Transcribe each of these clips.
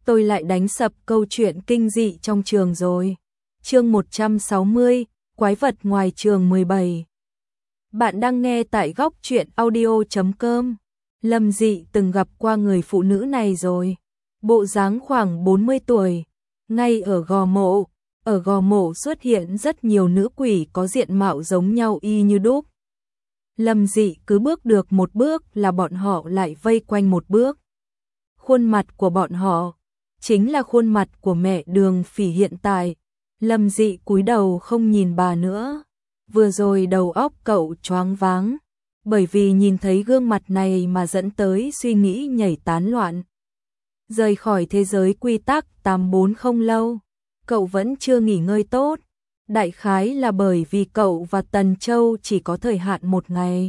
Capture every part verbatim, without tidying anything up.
tôi lại đánh sập câu chuyện kinh dị trong trường rồi. Chương một trăm sáu mươi, Quái vật ngoài trường mười bảy. Bạn đang nghe tại góc truyện audio chấm com. Lâm Dị từng gặp qua người phụ nữ này rồi. Bộ dáng khoảng bốn mươi tuổi, ngay ở Gò Mộ. Ở Gò Mộ xuất hiện rất nhiều nữ quỷ có diện mạo giống nhau y như đúc. Lâm Dị cứ bước được một bước là bọn họ lại vây quanh một bước. Khuôn mặt của bọn họ chính là khuôn mặt của mẹ Đường Phỉ hiện tại. Lâm Dị cúi đầu không nhìn bà nữa. Vừa rồi đầu óc cậu choáng váng, bởi vì nhìn thấy gương mặt này mà dẫn tới suy nghĩ nhảy tán loạn. Rời khỏi thế giới quy tắc tám bốn không lâu, cậu vẫn chưa nghỉ ngơi tốt. Đại khái là bởi vì cậu và Tần Châu chỉ có thời hạn một ngày.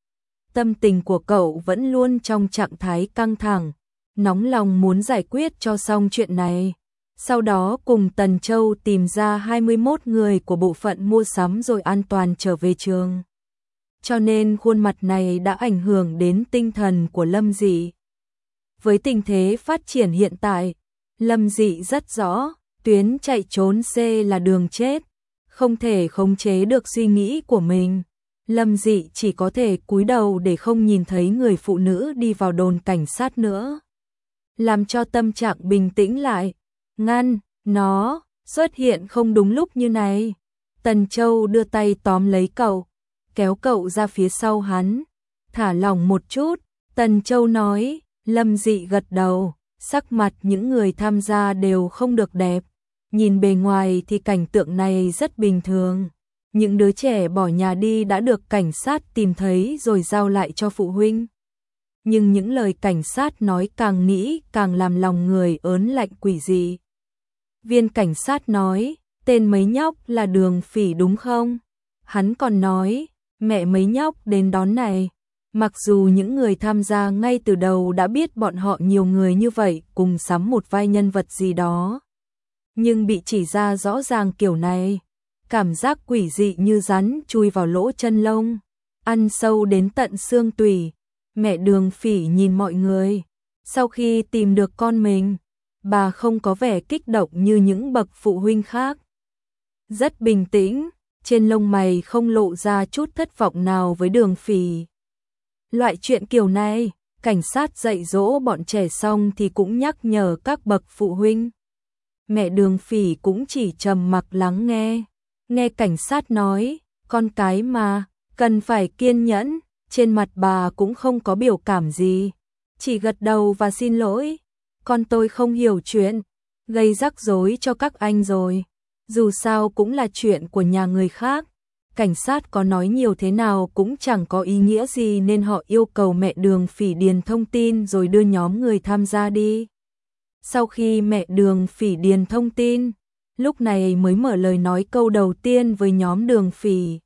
Tâm tình của cậu vẫn luôn trong trạng thái căng thẳng, nóng lòng muốn giải quyết cho xong chuyện này. Sau đó cùng Tần Châu tìm ra hai mươi mốt người của bộ phận mua sắm rồi an toàn trở về trường. Cho nên khuôn mặt này đã ảnh hưởng đến tinh thần của Lâm Dị. Với tình thế phát triển hiện tại, Lâm Dị rất rõ, tuyến chạy trốn C là đường chết, không thể khống chế được suy nghĩ của mình. Lâm Dị chỉ có thể cúi đầu để không nhìn thấy người phụ nữ đi vào đồn cảnh sát nữa. Làm cho tâm trạng bình tĩnh lại, ngăn nó xuất hiện không đúng lúc như này. Tần Châu đưa tay tóm lấy cậu, kéo cậu ra phía sau hắn. Thả lỏng một chút, Tần Châu nói. Lâm Dị gật đầu, sắc mặt những người tham gia đều không được đẹp. Nhìn bề ngoài thì cảnh tượng này rất bình thường. Những đứa trẻ bỏ nhà đi đã được cảnh sát tìm thấy rồi giao lại cho phụ huynh. Nhưng những lời cảnh sát nói càng nghĩ càng làm lòng người ớn lạnh quỷ dị. Viên cảnh sát nói, tên mấy nhóc là Đường Phỉ đúng không? Hắn còn nói, mẹ mấy nhóc đến đón này. Mặc dù những người tham gia ngay từ đầu đã biết bọn họ nhiều người như vậy cùng sắm một vai nhân vật gì đó, nhưng bị chỉ ra rõ ràng kiểu này, cảm giác quỷ dị như rắn chui vào lỗ chân lông, ăn sâu đến tận xương tủy. Mẹ Đường Phỉ nhìn mọi người, sau khi tìm được con mình, bà không có vẻ kích động như những bậc phụ huynh khác. Rất bình tĩnh, trên lông mày không lộ ra chút thất vọng nào với Đường Phỉ. Loại chuyện kiểu này, cảnh sát dạy dỗ bọn trẻ xong thì cũng nhắc nhở các bậc phụ huynh. Mẹ Đường Phỉ cũng chỉ trầm mặc lắng nghe. Nghe cảnh sát nói, con cái mà, cần phải kiên nhẫn. Trên mặt bà cũng không có biểu cảm gì, chỉ gật đầu và xin lỗi. Con tôi không hiểu chuyện, gây rắc rối cho các anh rồi. Dù sao cũng là chuyện của nhà người khác. Cảnh sát có nói nhiều thế nào cũng chẳng có ý nghĩa gì nên họ yêu cầu mẹ Đường Phỉ điền thông tin rồi đưa nhóm người tham gia đi. Sau khi mẹ Đường Phỉ điền thông tin, lúc này mới mở lời nói câu đầu tiên với nhóm Đường Phỉ.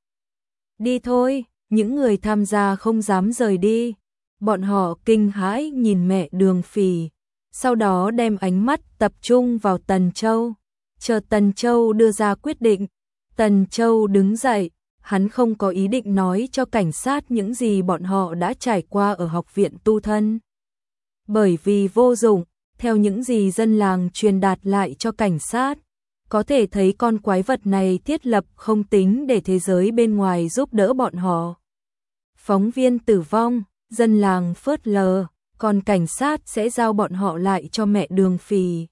Đi thôi, những người tham gia không dám rời đi. Bọn họ kinh hãi nhìn mẹ Đường Phỉ, sau đó đem ánh mắt tập trung vào Tần Châu. Chờ Tần Châu đưa ra quyết định, Tần Châu đứng dậy. Hắn không có ý định nói cho cảnh sát những gì bọn họ đã trải qua ở học viện tu thân. Bởi vì vô dụng, theo những gì dân làng truyền đạt lại cho cảnh sát, có thể thấy con quái vật này thiết lập không tính để thế giới bên ngoài giúp đỡ bọn họ. Phóng viên tử vong, dân làng phớt lờ, còn cảnh sát sẽ giao bọn họ lại cho mẹ Đường Phỉ.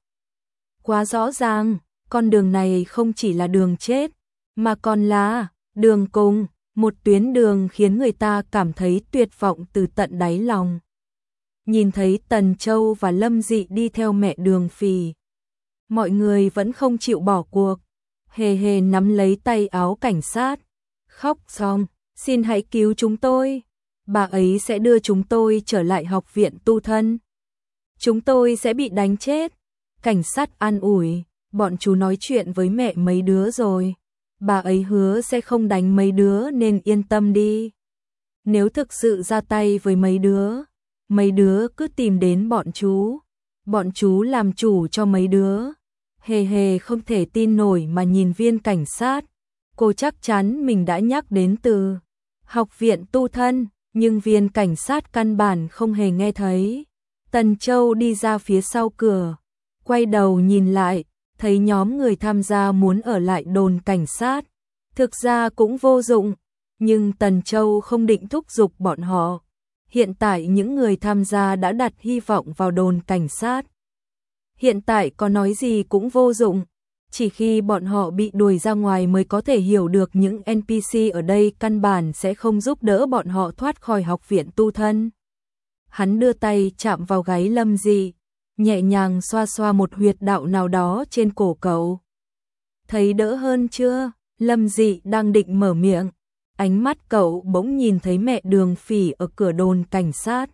Quá rõ ràng, con đường này không chỉ là đường chết, mà còn là đường cùng, một tuyến đường khiến người ta cảm thấy tuyệt vọng từ tận đáy lòng. Nhìn thấy Tần Châu và Lâm Dị đi theo mẹ Đường Phỉ, mọi người vẫn không chịu bỏ cuộc, hề hề nắm lấy tay áo cảnh sát, khóc xong, xin hãy cứu chúng tôi, bà ấy sẽ đưa chúng tôi trở lại học viện tu thân. Chúng tôi sẽ bị đánh chết. Cảnh sát an ủi, bọn chú nói chuyện với mẹ mấy đứa rồi. Bà ấy hứa sẽ không đánh mấy đứa nên yên tâm đi. Nếu thực sự ra tay với mấy đứa, mấy đứa cứ tìm đến bọn chú. Bọn chú làm chủ cho mấy đứa. Hề hề không thể tin nổi mà nhìn viên cảnh sát. Cô chắc chắn mình đã nhắc đến từ học viện tu thân, nhưng viên cảnh sát căn bản không hề nghe thấy. Tần Châu đi ra phía sau cửa, quay đầu nhìn lại, thấy nhóm người tham gia muốn ở lại đồn cảnh sát. Thực ra cũng vô dụng, nhưng Tần Châu không định thúc giục bọn họ. Hiện tại những người tham gia đã đặt hy vọng vào đồn cảnh sát. Hiện tại có nói gì cũng vô dụng, chỉ khi bọn họ bị đuổi ra ngoài mới có thể hiểu được những en pê xê ở đây căn bản sẽ không giúp đỡ bọn họ thoát khỏi học viện tu thân. Hắn đưa tay chạm vào gáy Lâm Dị, nhẹ nhàng xoa xoa một huyệt đạo nào đó trên cổ cậu. Thấy đỡ hơn chưa? Lâm Dị đang định mở miệng, ánh mắt cậu bỗng nhìn thấy mẹ Đường Phỉ ở cửa đồn cảnh sát.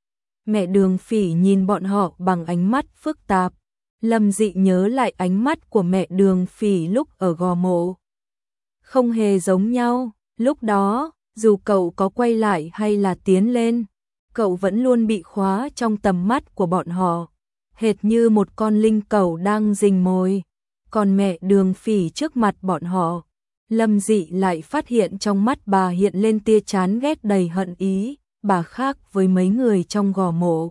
Mẹ Đường Phỉ nhìn bọn họ bằng ánh mắt phức tạp. Lâm Dị nhớ lại ánh mắt của mẹ Đường Phỉ lúc ở Gò Mộ. Không hề giống nhau, lúc đó, dù cậu có quay lại hay là tiến lên, cậu vẫn luôn bị khóa trong tầm mắt của bọn họ, hệt như một con linh cẩu đang rình mồi. Còn mẹ Đường Phỉ trước mặt bọn họ, Lâm Dị lại phát hiện trong mắt bà hiện lên tia chán ghét đầy hận ý, bà khác với mấy người trong Gò Mộ.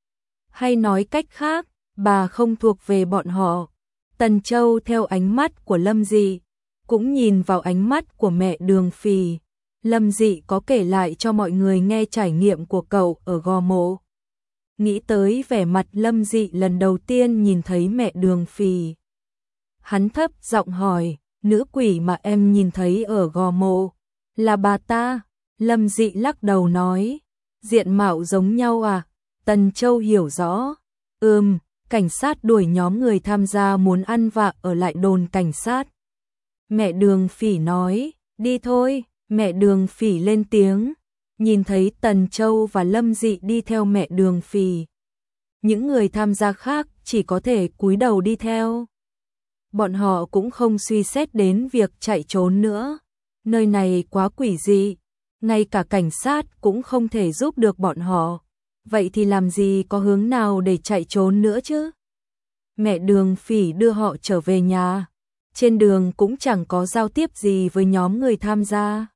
Hay nói cách khác, bà không thuộc về bọn họ. Tần Châu theo ánh mắt của Lâm Dị, cũng nhìn vào ánh mắt của mẹ Đường Phỉ. Lâm Dị có kể lại cho mọi người nghe trải nghiệm của cậu ở Gò Mộ. Nghĩ tới vẻ mặt Lâm Dị lần đầu tiên nhìn thấy mẹ Đường Phỉ. Hắn thấp giọng hỏi, nữ quỷ mà em nhìn thấy ở Gò Mộ, là bà ta? Lâm Dị lắc đầu nói, diện mạo giống nhau à? Tần Châu hiểu rõ. Ừm, cảnh sát đuổi nhóm người tham gia muốn ăn vạ ở lại đồn cảnh sát. Mẹ Đường Phỉ nói, đi thôi. Mẹ Đường Phỉ lên tiếng, nhìn thấy Tần Châu và Lâm Dị đi theo mẹ Đường Phỉ. Những người tham gia khác chỉ có thể cúi đầu đi theo. Bọn họ cũng không suy xét đến việc chạy trốn nữa. Nơi này quá quỷ dị, ngay cả cảnh sát cũng không thể giúp được bọn họ. Vậy thì làm gì có hướng nào để chạy trốn nữa chứ? Mẹ Đường Phỉ đưa họ trở về nhà. Trên đường cũng chẳng có giao tiếp gì với nhóm người tham gia.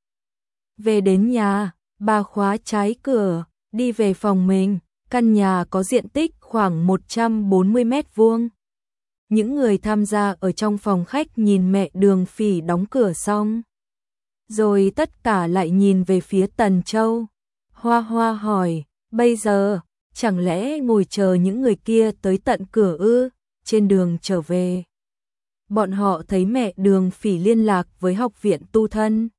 Về đến nhà, bà khóa trái cửa, đi về phòng mình. Căn nhà có diện tích khoảng một trăm bốn mươi mét vuông. Những người tham gia ở trong phòng khách nhìn mẹ Đường Phỉ đóng cửa xong. Rồi tất cả lại nhìn về phía Tần Châu. Hoa Hoa hỏi, bây giờ, chẳng lẽ ngồi chờ những người kia tới tận cửa ư? Trên đường trở về, bọn họ thấy mẹ Đường Phỉ liên lạc với học viện tu thân.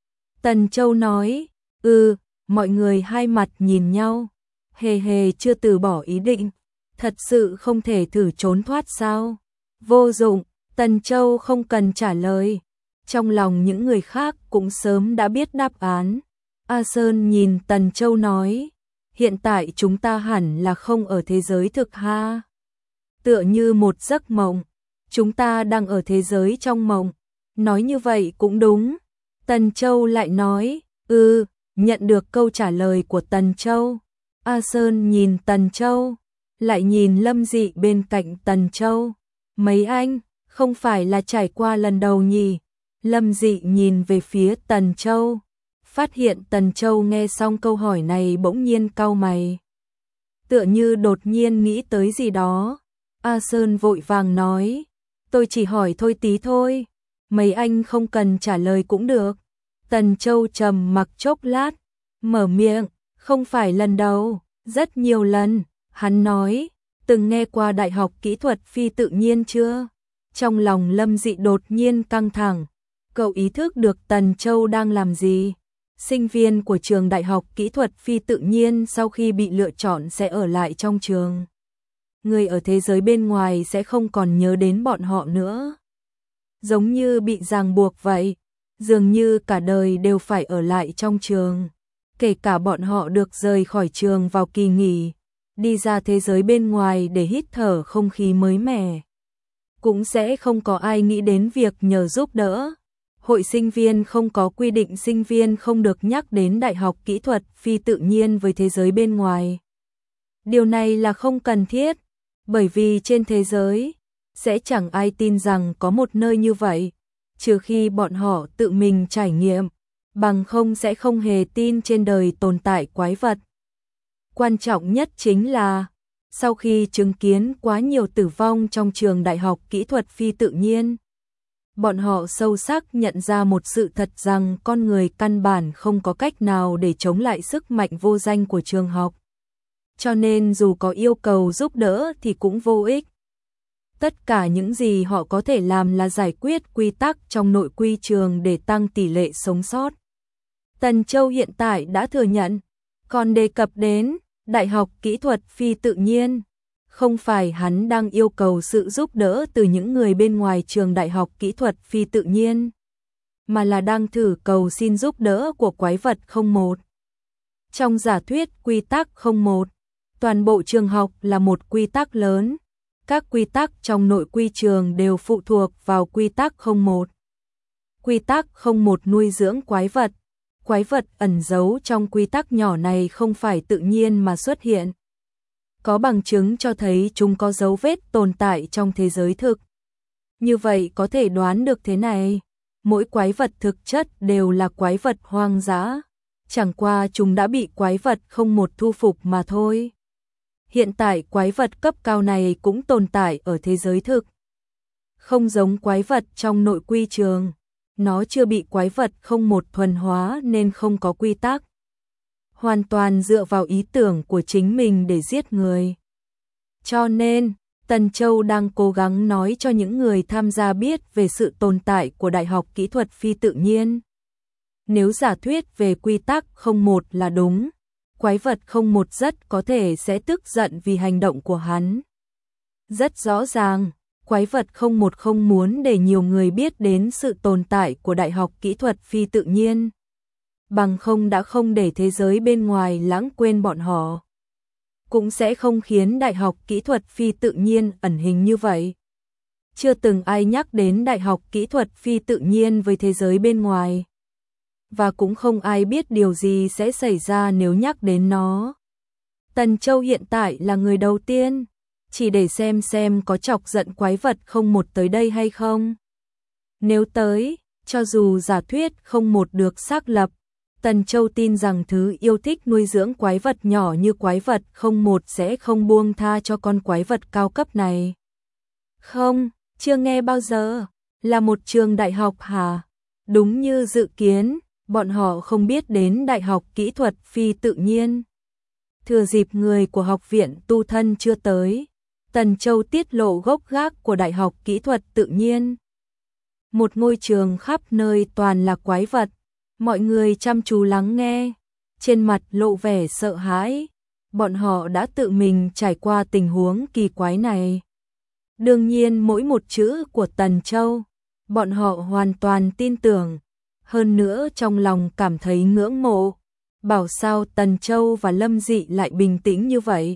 Tần Châu nói, ừ, mọi người hai mặt nhìn nhau, hề hề chưa từ bỏ ý định, thật sự không thể thử trốn thoát sao? Vô dụng, Tần Châu không cần trả lời, trong lòng những người khác cũng sớm đã biết đáp án. A Sơn nhìn Tần Châu nói, hiện tại chúng ta hẳn là không ở thế giới thực ha. Tựa như một giấc mộng, chúng ta đang ở thế giới trong mộng, nói như vậy cũng đúng. Tần Châu lại nói, ừ, nhận được câu trả lời của Tần Châu. A Sơn nhìn Tần Châu, lại nhìn Lâm Dị bên cạnh Tần Châu. Mấy anh, không phải là trải qua lần đầu nhỉ? Lâm Dị nhìn về phía Tần Châu, phát hiện Tần Châu nghe xong câu hỏi này bỗng nhiên cau mày. Tựa như đột nhiên nghĩ tới gì đó. A Sơn vội vàng nói, tôi chỉ hỏi thôi tí thôi, mấy anh không cần trả lời cũng được. Tần Châu trầm mặc chốc lát, mở miệng, không phải lần đầu, rất nhiều lần. Hắn nói, từng nghe qua Đại học Kỹ thuật Phi tự nhiên chưa? Trong lòng Lâm Dị đột nhiên căng thẳng, cậu ý thức được Tần Châu đang làm gì. Sinh viên của trường Đại học Kỹ thuật Phi tự nhiên sau khi bị lựa chọn sẽ ở lại trong trường. Người ở thế giới bên ngoài sẽ không còn nhớ đến bọn họ nữa. Giống như bị ràng buộc vậy, dường như cả đời đều phải ở lại trong trường. Kể cả bọn họ được rời khỏi trường vào kỳ nghỉ, đi ra thế giới bên ngoài để hít thở không khí mới mẻ, cũng sẽ không có ai nghĩ đến việc nhờ giúp đỡ. Hội sinh viên không có quy định sinh viên không được nhắc đến Đại học Kỹ thuật Phi tự nhiên với thế giới bên ngoài. Điều này là không cần thiết, bởi vì trên thế giới sẽ chẳng ai tin rằng có một nơi như vậy, trừ khi bọn họ tự mình trải nghiệm, bằng không sẽ không hề tin trên đời tồn tại quái vật. Quan trọng nhất chính là Sau khi chứng kiến quá nhiều tử vong trong trường đại học kỹ thuật phi tự nhiên, bọn họ sâu sắc nhận ra một sự thật rằng con người căn bản không có cách nào để chống lại sức mạnh vô danh của trường học. Cho nên dù có yêu cầu giúp đỡ thì cũng vô ích. Tất cả những gì họ có thể làm là giải quyết quy tắc trong nội quy trường để tăng tỷ lệ sống sót. Tần Châu hiện tại đã thừa nhận, còn đề cập đến Đại học Kỹ thuật Phi tự nhiên, không phải hắn đang yêu cầu sự giúp đỡ từ những người bên ngoài trường Đại học Kỹ thuật Phi tự nhiên, mà là đang thử cầu xin giúp đỡ của quái vật không một. Trong giả thuyết quy tắc không một, toàn bộ trường học là một quy tắc lớn. Các quy tắc trong nội quy trường đều phụ thuộc vào quy tắc không một. Quy tắc không một nuôi dưỡng quái vật. Quái vật ẩn giấu trong quy tắc nhỏ này không phải tự nhiên mà xuất hiện. Có bằng chứng cho thấy chúng có dấu vết tồn tại trong thế giới thực. Như vậy có thể đoán được thế này, mỗi quái vật thực chất đều là quái vật hoang dã, chẳng qua chúng đã bị quái vật không một thu phục mà thôi. Hiện tại quái vật cấp cao này cũng tồn tại ở thế giới thực. Không giống quái vật trong nội quy trường, nó chưa bị quái vật không một thuần hóa nên không có quy tắc. Hoàn toàn dựa vào ý tưởng của chính mình để giết người. Cho nên, Tần Châu đang cố gắng nói cho những người tham gia biết về sự tồn tại của Đại học Kỹ thuật Phi tự nhiên. Nếu giả thuyết về quy tắc không một là đúng, quái vật không một rất có thể sẽ tức giận vì hành động của hắn. Rất rõ ràng, quái vật không một không muốn để nhiều người biết đến sự tồn tại của Đại học Kỹ thuật Phi tự nhiên. Bằng không đã không để thế giới bên ngoài lãng quên bọn họ. Cũng sẽ không khiến Đại học Kỹ thuật Phi tự nhiên ẩn hình như vậy. Chưa từng ai nhắc đến Đại học Kỹ thuật Phi tự nhiên với thế giới bên ngoài. Và cũng không ai biết điều gì sẽ xảy ra nếu nhắc đến nó. Tần Châu hiện tại là người đầu tiên, chỉ để xem xem có chọc giận quái vật không một tới đây hay không. Nếu tới, cho dù giả thuyết không một được xác lập, Tần Châu tin rằng thứ yêu thích nuôi dưỡng quái vật nhỏ như quái vật không một sẽ không buông tha cho con quái vật cao cấp này. Không, chưa nghe bao giờ, là một trường đại học hả? Đúng như dự kiến, bọn họ không biết đến Đại học Kỹ thuật Phi tự nhiên. Thừa dịp người của học viện tu thân chưa tới, Tần Châu tiết lộ gốc gác của Đại học Kỹ thuật tự nhiên. Một ngôi trường khắp nơi toàn là quái vật, mọi người chăm chú lắng nghe, trên mặt lộ vẻ sợ hãi, bọn họ đã tự mình trải qua tình huống kỳ quái này. Đương nhiên mỗi một chữ của Tần Châu, bọn họ hoàn toàn tin tưởng, hơn nữa trong lòng cảm thấy ngưỡng mộ, bảo sao Tần Châu và Lâm Dị lại bình tĩnh như vậy.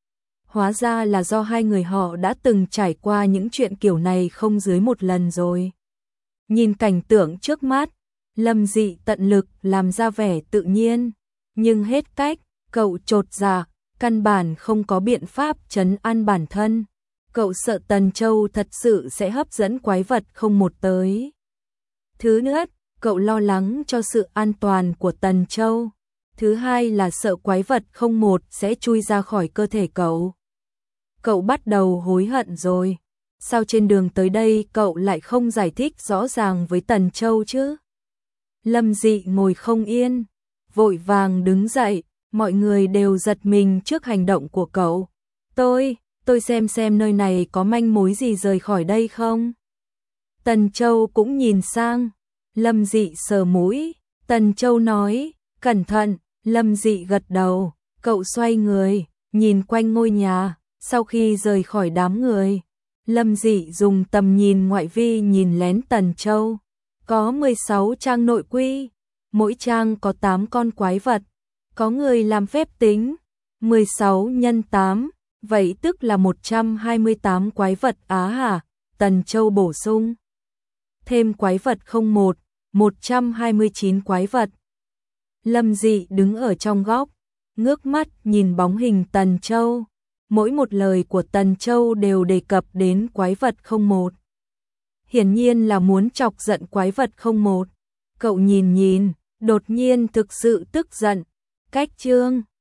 Hóa ra là do hai người họ đã từng trải qua những chuyện kiểu này không dưới một lần rồi. Nhìn cảnh tượng trước mắt, Lâm Dị tận lực làm ra vẻ tự nhiên, nhưng hết cách, cậu chột dạ, căn bản không có biện pháp trấn an bản thân. Cậu sợ Tần Châu thật sự sẽ hấp dẫn quái vật không một tới. Thứ nữa, cậu lo lắng cho sự an toàn của Tần Châu. Thứ hai là sợ quái vật không một sẽ chui ra khỏi cơ thể cậu. Cậu bắt đầu hối hận rồi. Sao trên đường tới đây cậu lại không giải thích rõ ràng với Tần Châu chứ? Lâm Dị ngồi không yên, vội vàng đứng dậy, mọi người đều giật mình trước hành động của cậu. Tôi, tôi xem xem nơi này có manh mối gì rời khỏi đây không? Tần Châu cũng nhìn sang, Lâm Dị sờ mũi, Tần Châu nói, cẩn thận, Lâm Dị gật đầu, cậu xoay người, nhìn quanh ngôi nhà, sau khi rời khỏi đám người. Lâm Dị dùng tầm nhìn ngoại vi nhìn lén Tần Châu. Có mười sáu trang nội quy, mỗi trang có tám con quái vật. Có người làm phép tính, mười sáu nhân tám, vậy tức là một trăm hai mươi tám quái vật á hả? Tần Châu bổ sung. Thêm quái vật không một, một trăm hai mươi chín quái vật. Lâm Dị đứng ở trong góc, ngước mắt nhìn bóng hình Tần Châu. Mỗi một lời của Tần Châu đều đề cập đến quái vật không một. Hiển nhiên là muốn chọc giận quái vật không một. Cậu nhìn nhìn, đột nhiên thực sự tức giận. Cách chương